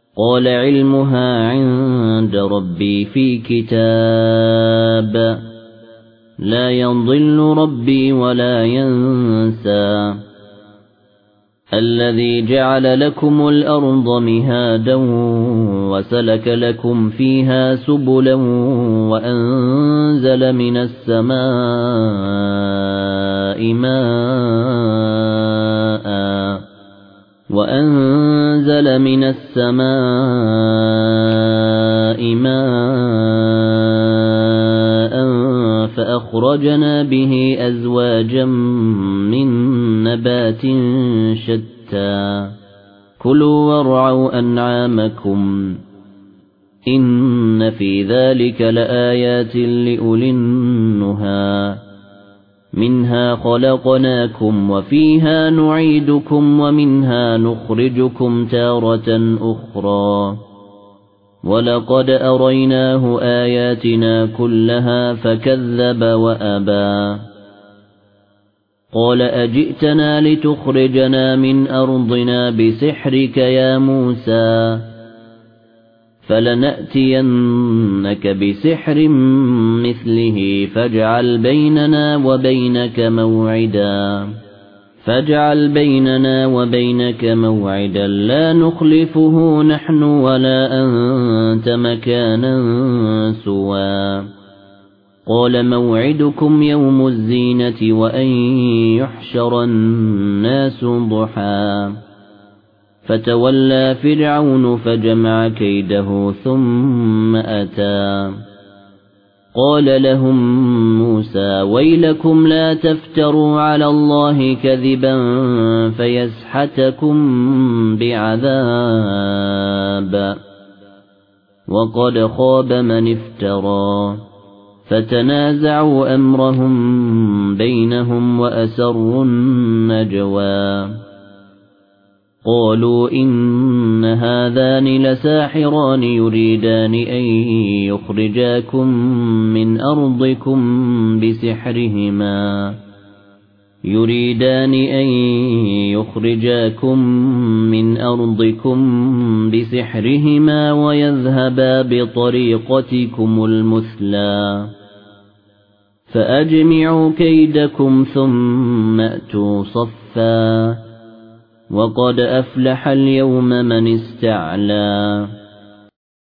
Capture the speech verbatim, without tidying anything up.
قال علمها عند ربي في كتاب لا يضل ربي ولا ينسى الذي جعل لكم الأرض مهادا وسلك لكم فيها سبلا وأنزل من السماء ماء وأنزل من السماء ماء فأخرجنا به أزواجا من نبات شتى كلوا وارعوا أنعامكم إن في ذلك لآيات لأولي النهى منها خلقناكم وفيها نعيدكم ومنها نخرجكم تارة أخرى ولقد أريناه آياتنا كلها فكذب وأبى قال أجئتنا لتخرجنا من أرضنا بسحرك يا موسى فلنأتينك بسحر مثله فاجعل بيننا وبينك موعدا فاجعل بيننا وبينك موعدا لا نخلفه نحن ولا أنت مكانا سوى قال موعدكم يوم الزينة وأن يحشر الناس ضحى فتولى فرعون فجمع كيده ثم أتى قال لهم موسى ويلكم لا تفتروا على الله كذبا فيسحتكم بعذاب وقد خاب من افترى فتنازعوا أمرهم بينهم وأسروا النجوى قالوا إن هذان لساحران يريدان أن يخرجاكم من أرضكم بسحرهما يريدان أن يخرجاكم من أرضكم بسحرهما ويذهبا بطريقتكم المثلى فأجمعوا كيدكم ثم أتوا صفا وقد أفلح اليوم من استعلى